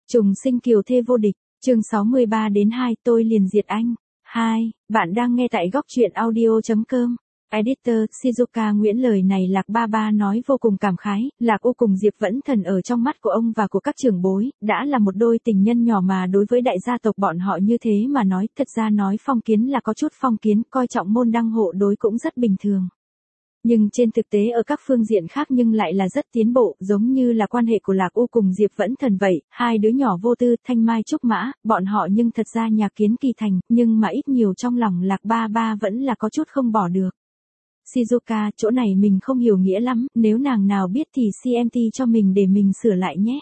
Trùng sinh kiều thê vô địch, chương 63 đến 2 tôi liền diệt anh. 2, bạn đang nghe tại góc truyện audio.com. Editor, Shizuka Nguyễn lời này Lạc Ba Ba nói vô cùng cảm khái, Lạc U cùng Diệp Vẫn Thần ở trong mắt của ông và của các trưởng bối, đã là một đôi tình nhân nhỏ mà đối với đại gia tộc bọn họ như thế mà nói, thật ra nói phong kiến là có chút phong kiến, coi trọng môn đăng hộ đối cũng rất bình thường. Nhưng trên thực tế ở các phương diện khác nhưng lại là rất tiến bộ, giống như là quan hệ của Lạc U cùng Diệp Vẫn Thần vậy, hai đứa nhỏ vô tư, thanh mai trúc mã, bọn họ nhưng thật ra nhà kiến kỳ thành, nhưng mà ít nhiều trong lòng Lạc Ba Ba vẫn là có chút không bỏ được. Shizuka, chỗ này mình không hiểu nghĩa lắm, nếu nàng nào biết thì CMT cho mình để mình sửa lại nhé.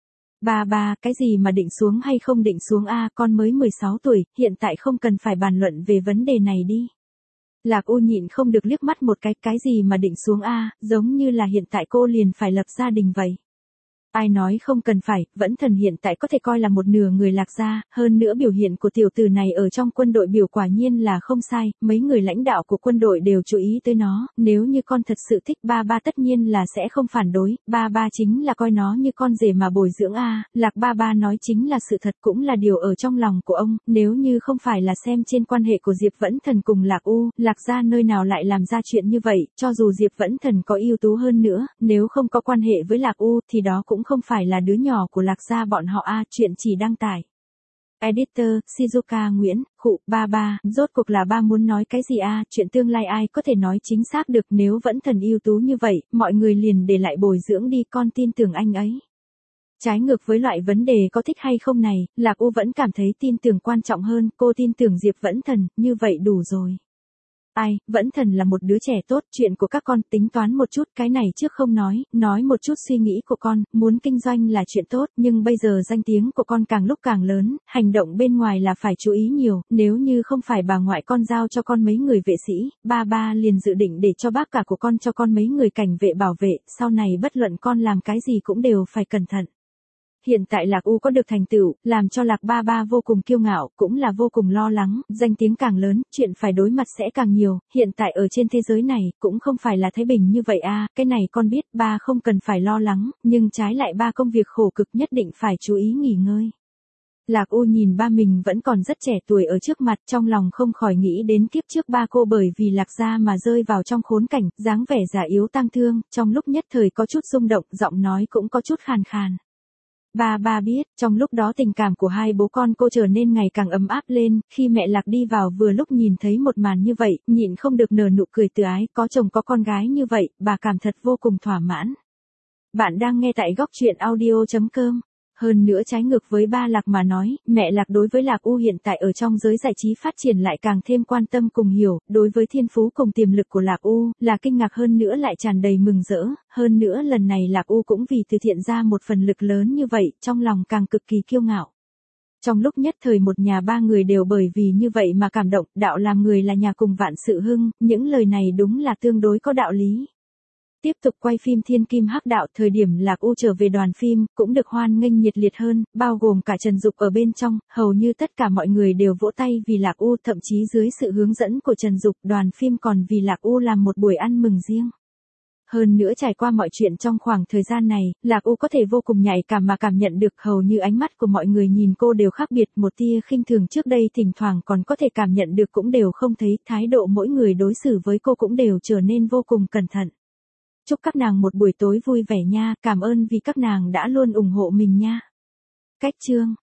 Ba ba, cái gì mà định xuống hay không định xuống a, con mới 16 tuổi, hiện tại không cần phải bàn luận về vấn đề này đi. Lạc U nhịn không được liếc mắt một cái gì mà định xuống a, giống như là hiện tại cô liền phải lập gia đình vậy. Ai nói không cần phải, Vẫn Thần hiện tại có thể coi là một nửa người Lạc gia, hơn nữa biểu hiện của tiểu tử này ở trong quân đội biểu quả nhiên là không sai, mấy người lãnh đạo của quân đội đều chú ý tới nó, nếu như con thật sự thích ba ba tất nhiên là sẽ không phản đối, ba ba chính là coi nó như con rể mà bồi dưỡng a, Lạc Ba Ba nói chính là sự thật cũng là điều ở trong lòng của ông, nếu như không phải là xem trên quan hệ của Diệp Vẫn Thần cùng Lạc U, Lạc gia nơi nào lại làm ra chuyện như vậy, cho dù Diệp Vẫn Thần có ưu tú hơn nữa, nếu không có quan hệ với Lạc U thì đó cũng không phải là đứa nhỏ của Lạc gia bọn họ a, chuyện chỉ đăng tải. Editor, Shizuka Nguyễn, ba ba, rốt cuộc là ba muốn nói cái gì a, chuyện tương lai ai có thể nói chính xác được, nếu Vẫn Thần ưu tú như vậy, mọi người liền để lại bồi dưỡng đi, con tin tưởng anh ấy. Trái ngược với loại vấn đề có thích hay không này, Lạc U vẫn cảm thấy tin tưởng quan trọng hơn, cô tin tưởng Diệp Vẫn Thần, như vậy đủ rồi. Ai, Vẫn Thần là một đứa trẻ tốt, chuyện của các con tính toán một chút, cái này trước không nói một chút suy nghĩ của con, muốn kinh doanh là chuyện tốt, nhưng bây giờ danh tiếng của con càng lúc càng lớn, hành động bên ngoài là phải chú ý nhiều, nếu như không phải bà ngoại con giao cho con mấy người vệ sĩ, ba ba liền dự định để cho bác cả của con cho con mấy người cảnh vệ bảo vệ, sau này bất luận con làm cái gì cũng đều phải cẩn thận. Hiện tại Lạc U có được thành tựu, làm cho Lạc Ba Ba vô cùng kiêu ngạo, cũng là vô cùng lo lắng, danh tiếng càng lớn, chuyện phải đối mặt sẽ càng nhiều, hiện tại ở trên thế giới này, cũng không phải là thái bình như vậy a, cái này con biết, ba không cần phải lo lắng, nhưng trái lại ba công việc khổ cực nhất định phải chú ý nghỉ ngơi. Lạc U nhìn ba mình vẫn còn rất trẻ tuổi ở trước mặt, trong lòng không khỏi nghĩ đến kiếp trước ba cô bởi vì Lạc gia mà rơi vào trong khốn cảnh, dáng vẻ già yếu tang thương, trong lúc nhất thời có chút rung động, giọng nói cũng có chút khàn khàn. Ba ba biết, trong lúc đó tình cảm của hai bố con cô trở nên ngày càng ấm áp lên, khi mẹ Lạc đi vào vừa lúc nhìn thấy một màn như vậy, nhịn không được nở nụ cười từ ái, có chồng có con gái như vậy, bà cảm thật vô cùng thỏa mãn. Bạn đang nghe tại góc truyện audio.com. Hơn nữa trái ngược với ba Lạc mà nói, mẹ Lạc đối với Lạc U hiện tại ở trong giới giải trí phát triển lại càng thêm quan tâm cùng hiểu, đối với thiên phú cùng tiềm lực của Lạc U, là kinh ngạc hơn nữa lại tràn đầy mừng rỡ, hơn nữa lần này Lạc U cũng vì từ thiện ra một phần lực lớn như vậy, trong lòng càng cực kỳ kiêu ngạo. Trong lúc nhất thời một nhà ba người đều bởi vì như vậy mà cảm động, đạo làm người là nhà cùng vạn sự hưng, những lời này đúng là tương đối có đạo lý. Tiếp tục quay phim Thiên Kim Hắc Đạo, thời điểm Lạc U trở về đoàn phim, cũng được hoan nghênh nhiệt liệt hơn, bao gồm cả Trần Dục ở bên trong, hầu như tất cả mọi người đều vỗ tay vì Lạc U, thậm chí dưới sự hướng dẫn của Trần Dục, đoàn phim còn vì Lạc U làm một buổi ăn mừng riêng. Hơn nữa trải qua mọi chuyện trong khoảng thời gian này, Lạc U có thể vô cùng nhạy cảm mà cảm nhận được hầu như ánh mắt của mọi người nhìn cô đều khác biệt, một tia khinh thường trước đây thỉnh thoảng còn có thể cảm nhận được cũng đều không thấy, thái độ mỗi người đối xử với cô cũng đều trở nên vô cùng cẩn thận. Chúc các nàng một buổi tối vui vẻ nha, cảm ơn vì các nàng đã luôn ủng hộ mình nha. Cách chương